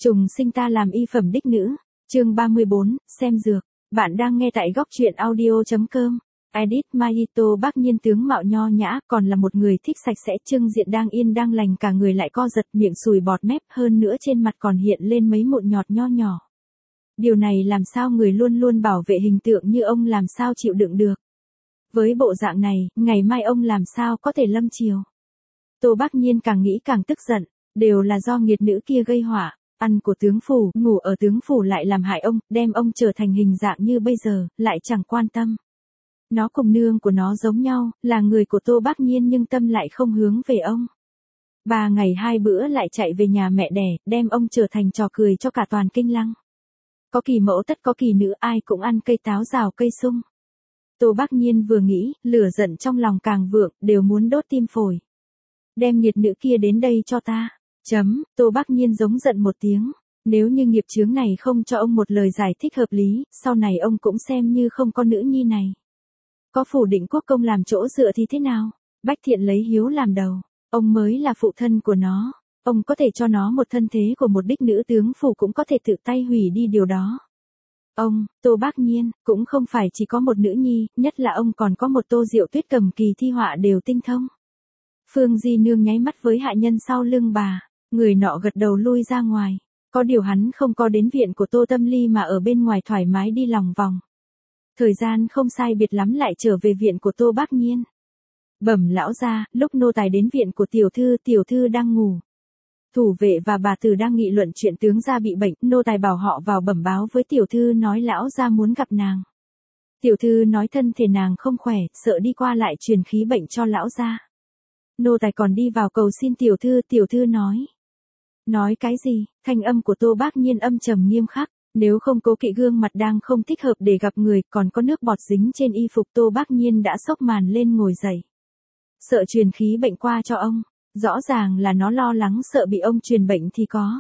Trùng sinh ta làm y phẩm đích nữ. Chương 34, xem dược. Bạn đang nghe tại góc truyện audio.com. Edit Mayito bác nhiên tướng mạo nho nhã, còn là một người thích sạch sẽ, trưng diện đang yên đang lành, cả người lại co giật, miệng sùi bọt mép, hơn nữa trên mặt còn hiện lên mấy mụn nhọt nho nhỏ. Điều này làm sao người luôn luôn bảo vệ hình tượng như ông làm sao chịu đựng được. Với bộ dạng này, ngày mai ông làm sao có thể lâm chiều. Tô Bác Nhiên càng nghĩ càng tức giận, đều là do nghiệt nữ kia gây họa. Ăn của tướng phủ, ngủ ở tướng phủ lại làm hại ông, đem ông trở thành hình dạng như bây giờ, lại chẳng quan tâm. Nó cùng nương của nó giống nhau, là người của Tô Bác Nhiên nhưng tâm lại không hướng về ông. 3 ngày 2 bữa lại chạy về nhà mẹ đẻ, đem ông trở thành trò cười cho cả toàn Kinh Lăng. Có kỳ mẫu tất có kỳ nữ, ai cũng ăn cây táo rào cây sung. Tô Bác Nhiên vừa nghĩ, lửa giận trong lòng càng vượng, đều muốn đốt tim phổi. Đem nghiệt nữ kia đến đây cho ta. Tô Bác Nhiên giống giận một tiếng. Nếu như nghiệp chướng này không cho ông một lời giải thích hợp lý, sau này ông cũng xem như không có nữ nhi này. Có Phủ Định Quốc công làm chỗ dựa thì thế nào? Bách Thiện lấy hiếu làm đầu. Ông mới là phụ thân của nó. Ông có thể cho nó một thân thế của một đích nữ tướng phủ, cũng có thể tự tay hủy đi điều đó. Ông, Tô Bác Nhiên, cũng không phải chỉ có một nữ nhi, nhất là ông còn có một Tô Diệu Tuyết cầm kỳ thi họa đều tinh thông. Phương Di Nương nháy mắt với hạ nhân sau lưng bà. Người nọ gật đầu lui ra ngoài. Có điều hắn không có đến viện của Tô Tâm Ly mà ở bên ngoài thoải mái đi lòng vòng. Thời gian không sai biệt lắm lại trở về viện của Tô Bác Nhiên. Bẩm lão gia, lúc nô tài đến viện của tiểu thư đang ngủ. Thủ vệ và bà tử đang nghị luận chuyện tướng gia bị bệnh, nô tài bảo họ vào bẩm báo với tiểu thư nói lão gia muốn gặp nàng. Tiểu thư nói thân thể nàng không khỏe, sợ đi qua lại truyền khí bệnh cho lão gia. Nô tài còn đi vào cầu xin tiểu thư nói. Nói cái gì? Thanh âm của Tô Bác Nhiên âm trầm nghiêm khắc. Nếu không cố kỵ gương mặt đang không thích hợp để gặp người, còn có nước bọt dính trên y phục, Tô Bác Nhiên đã xốc màn lên ngồi dậy. Sợ truyền khí bệnh qua cho ông. Rõ ràng là nó lo lắng sợ bị ông truyền bệnh thì có.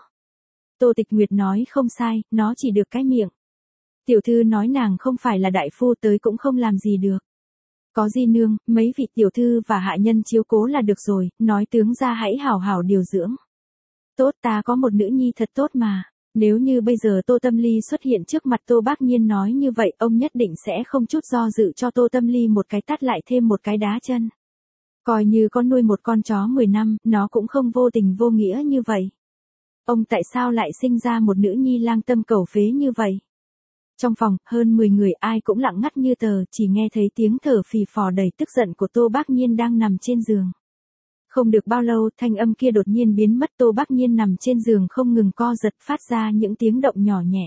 Tô Tịch Nguyệt nói không sai, nó chỉ được cái miệng. Tiểu thư nói nàng không phải là đại phu, tới cũng không làm gì được. Có Di Nương, mấy vị tiểu thư và hạ nhân chiếu cố là được rồi, nói tướng gia hãy hảo hảo điều dưỡng. Tốt, ta có một nữ nhi thật tốt mà. Nếu như bây giờ Tô Tâm Ly xuất hiện trước mặt Tô Bác Nhiên nói như vậy, ông nhất định sẽ không chút do dự cho Tô Tâm Ly một cái tát lại thêm một cái đá chân. Coi như con nuôi một con chó 10 năm, nó cũng không vô tình vô nghĩa như vậy. Ông tại sao lại sinh ra một nữ nhi lang tâm cầu phế như vậy? Trong phòng, hơn 10 người ai cũng lặng ngắt như tờ, chỉ nghe thấy tiếng thở phì phò đầy tức giận của Tô Bác Nhiên đang nằm trên giường. Không được bao lâu, thanh âm kia đột nhiên biến mất, Tô Bác Nhiên nằm trên giường không ngừng co giật, phát ra những tiếng động nhỏ nhẹ.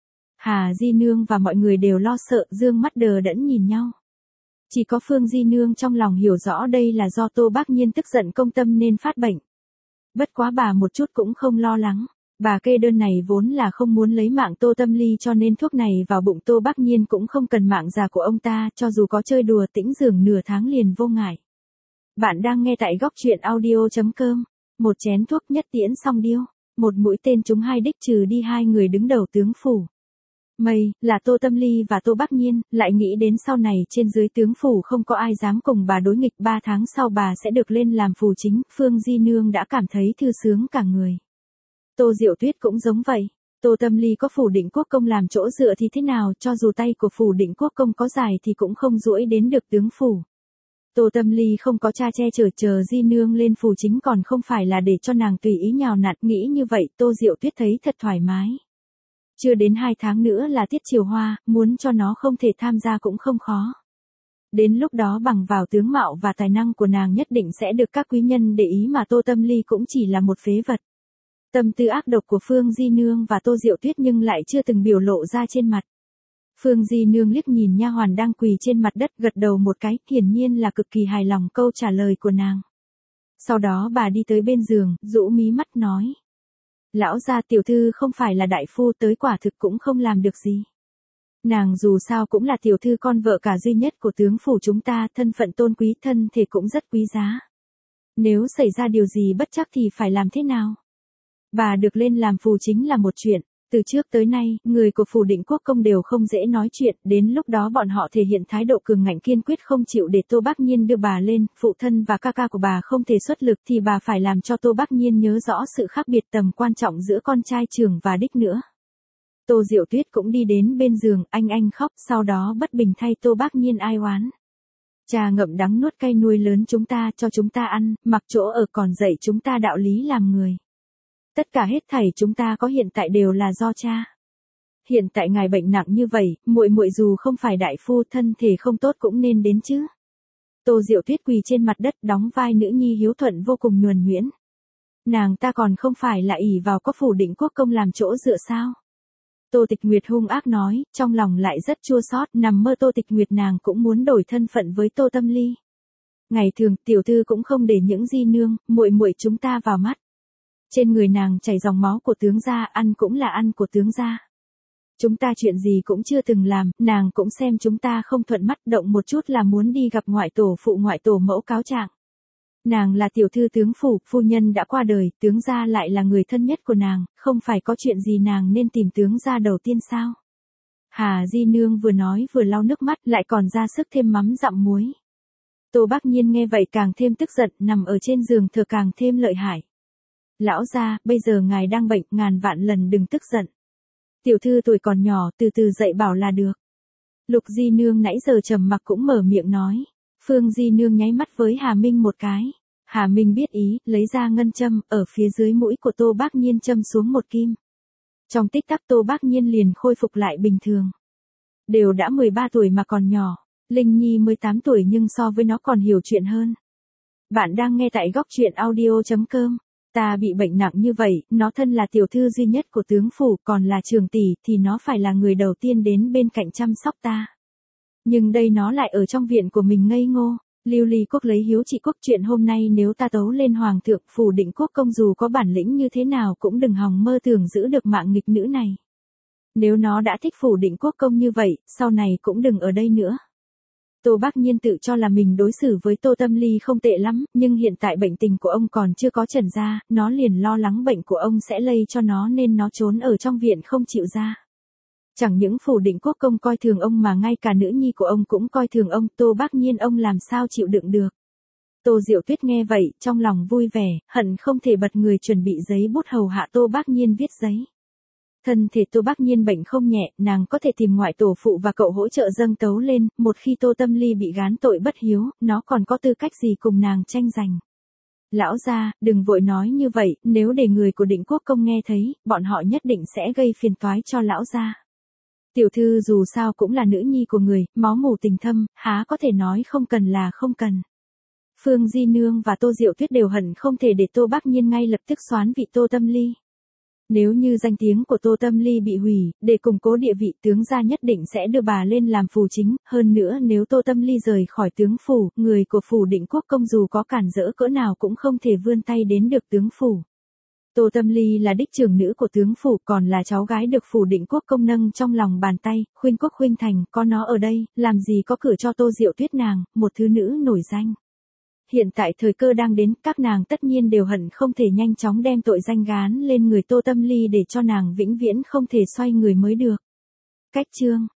Hà Di Nương và mọi người đều lo sợ, dương mắt đờ đẫn nhìn nhau. Chỉ có Phương Di Nương trong lòng hiểu rõ đây là do Tô Bác Nhiên tức giận công tâm nên phát bệnh. Bất quá bà một chút cũng không lo lắng. Bà kê đơn này vốn là không muốn lấy mạng Tô Tâm Ly, cho nên thuốc này vào bụng Tô Bác Nhiên cũng không cần mạng già của ông ta, cho dù có chơi đùa tĩnh giường nửa tháng liền vô ngại. Bạn đang nghe tại góc truyện audio.com. Một chén thuốc nhất tiễn song điêu. Một mũi tên trúng hai đích, trừ đi hai người đứng đầu tướng phủ. Mây, là Tô Tâm Ly và Tô Bác Nhiên, lại nghĩ đến sau này trên dưới tướng phủ không có ai dám cùng bà đối nghịch, 3 tháng sau bà sẽ được lên làm phù chính, Phương Di Nương đã cảm thấy thư sướng cả người. Tô Diệu Tuyết cũng giống vậy. Tô Tâm Ly có Phủ Định Quốc công làm chỗ dựa thì thế nào, cho dù tay của Phủ Định Quốc công có dài thì cũng không duỗi đến được tướng phủ. Tô Tâm Ly không có cha che chở Di Nương lên phù chính còn không phải là để cho nàng tùy ý nhào nặn, nghĩ như vậy Tô Diệu Tuyết thấy thật thoải mái. Chưa đến 2 tháng nữa là tiết triều hoa, muốn cho nó không thể tham gia cũng không khó. Đến lúc đó bằng vào tướng mạo và tài năng của nàng nhất định sẽ được các quý nhân để ý, mà Tô Tâm Ly cũng chỉ là một phế vật. Tâm tư ác độc của Phương Di Nương và Tô Diệu Tuyết nhưng lại chưa từng biểu lộ ra trên mặt. Phương Di Nương liếc nhìn nha hoàn đang quỳ trên mặt đất, gật đầu một cái, hiển nhiên là cực kỳ hài lòng câu trả lời của nàng. Sau đó bà đi tới bên giường, rũ mí mắt nói. Lão gia, tiểu thư không phải là đại phu, tới quả thực cũng không làm được gì. Nàng dù sao cũng là tiểu thư con vợ cả duy nhất của tướng phủ chúng ta, thân phận tôn quý, thân thể cũng rất quý giá. Nếu xảy ra điều gì bất trắc thì phải làm thế nào? Bà được lên làm phù chính là một chuyện, Từ trước tới nay, người của phủ định quốc công đều không dễ nói chuyện, đến lúc đó bọn họ thể hiện thái độ cường ngạnh kiên quyết không chịu để Tô Bác Nhiên đưa bà lên, phụ thân và ca ca của bà không thể xuất lực thì bà phải làm cho Tô Bác Nhiên nhớ rõ sự khác biệt tầm quan trọng giữa con trai trưởng và đích nữa. Tô Diệu Tuyết cũng đi đến bên giường, anh khóc, sau đó bất bình thay Tô Bác Nhiên ai oán. Cha ngậm đắng nuốt cay nuôi lớn chúng ta, cho chúng ta ăn, mặc chỗ ở, còn dạy chúng ta đạo lý làm người. Tất cả hết thảy chúng ta có hiện tại đều là do cha. Hiện tại ngài bệnh nặng như vậy, muội muội dù không phải đại phu, thân thể không tốt cũng nên đến chứ. Tô Diệu Tuyết quỳ trên mặt đất đóng vai nữ nhi hiếu thuận vô cùng nhuần nhuyễn. Nàng ta còn không phải là ỷ vào có phủ định quốc công làm chỗ dựa sao? Tô Tịch Nguyệt hung ác nói, trong lòng lại rất chua xót, nằm mơ Tô Tịch Nguyệt nàng cũng muốn đổi thân phận với Tô Tâm Ly. Ngày thường, tiểu thư cũng không để những di nương, muội muội chúng ta vào mắt. Trên người nàng chảy dòng máu của tướng gia, ăn cũng là ăn của tướng gia. Chúng ta chuyện gì cũng chưa từng làm, nàng cũng xem chúng ta không thuận mắt, động một chút là muốn đi gặp ngoại tổ phụ ngoại tổ mẫu cáo trạng. Nàng là tiểu thư tướng phủ, phu nhân đã qua đời, tướng gia lại là người thân nhất của nàng, không phải có chuyện gì nàng nên tìm tướng gia đầu tiên sao? Hà Di Nương vừa nói vừa lau nước mắt, lại còn ra sức thêm mắm dặm muối. Tô Bác Nhiên nghe vậy càng thêm tức giận, nằm ở trên giường thở càng thêm lợi hại. Lão gia, bây giờ ngài đang bệnh, ngàn vạn lần đừng tức giận. Tiểu thư tuổi còn nhỏ, từ từ dạy bảo là được. Lục Di Nương nãy giờ trầm mặc cũng mở miệng nói. Phương Di Nương nháy mắt với Hà Minh một cái. Hà Minh biết ý, lấy ra ngân châm, ở phía dưới mũi của Tô Bác Nhiên châm xuống một kim. Trong tích tắc Tô Bác Nhiên liền khôi phục lại bình thường. Đều đã 13 tuổi mà còn nhỏ, Linh Nhi 18 tuổi nhưng so với nó còn hiểu chuyện hơn. Bạn đang nghe tại góc truyện audio.com. Ta bị bệnh nặng như vậy, nó thân là tiểu thư duy nhất của tướng phủ, còn là trường tỷ, thì nó phải là người đầu tiên đến bên cạnh chăm sóc ta. Nhưng đây nó lại ở trong viện của mình ngây ngô. Lưu Ly Quốc lấy hiếu trị quốc, chuyện hôm nay nếu ta tấu lên hoàng thượng, phủ định quốc công dù có bản lĩnh như thế nào cũng đừng hòng mơ tưởng giữ được mạng nghịch nữ này. Nếu nó đã thích phủ định quốc công như vậy, sau này cũng đừng ở đây nữa. Tô Bác Nhiên tự cho là mình đối xử với Tô Tâm Ly không tệ lắm, nhưng hiện tại bệnh tình của ông còn chưa có trần ra, nó liền lo lắng bệnh của ông sẽ lây cho nó nên nó trốn ở trong viện không chịu ra. Chẳng những phủ định quốc công coi thường ông mà ngay cả nữ nhi của ông cũng coi thường ông, Tô Bác Nhiên ông làm sao chịu đựng được. Tô Diệu Tuyết nghe vậy, trong lòng vui vẻ, hận không thể bật người chuẩn bị giấy bút hầu hạ Tô Bác Nhiên viết giấy. Thân thể Tô Bác Nhiên bệnh không nhẹ, nàng có thể tìm ngoại tổ phụ và cậu hỗ trợ dâng tấu lên, một khi Tô Tâm Ly bị gán tội bất hiếu, nó còn có tư cách gì cùng nàng tranh giành. Lão gia, đừng vội nói như vậy, nếu để người của định quốc công nghe thấy, bọn họ nhất định sẽ gây phiền toái cho lão gia. Tiểu thư dù sao cũng là nữ nhi của người, máu mủ tình thâm, há có thể nói không cần là không cần. Phương Di Nương và Tô Diệu Tuyết đều hận không thể để Tô Bác Nhiên ngay lập tức soán vị Tô Tâm Ly. Nếu như danh tiếng của Tô Tâm Ly bị hủy, để củng cố địa vị tướng gia nhất định sẽ đưa bà lên làm phù chính, hơn nữa nếu Tô Tâm Ly rời khỏi tướng phủ, người của phủ định quốc công dù có cản rỡ cỡ nào cũng không thể vươn tay đến được tướng phủ. Tô Tâm Ly là đích trưởng nữ của tướng phủ, còn là cháu gái được phủ định quốc công nâng trong lòng bàn tay, khuynh quốc khuynh thành, có nó ở đây, làm gì có cửa cho Tô Diệu Tuyết nàng, một thứ nữ nổi danh. Hiện tại thời cơ đang đến, các nàng tất nhiên đều hận không thể nhanh chóng đem tội danh gán lên người Tô Tâm Ly để cho nàng vĩnh viễn không thể xoay người mới được. Cách chương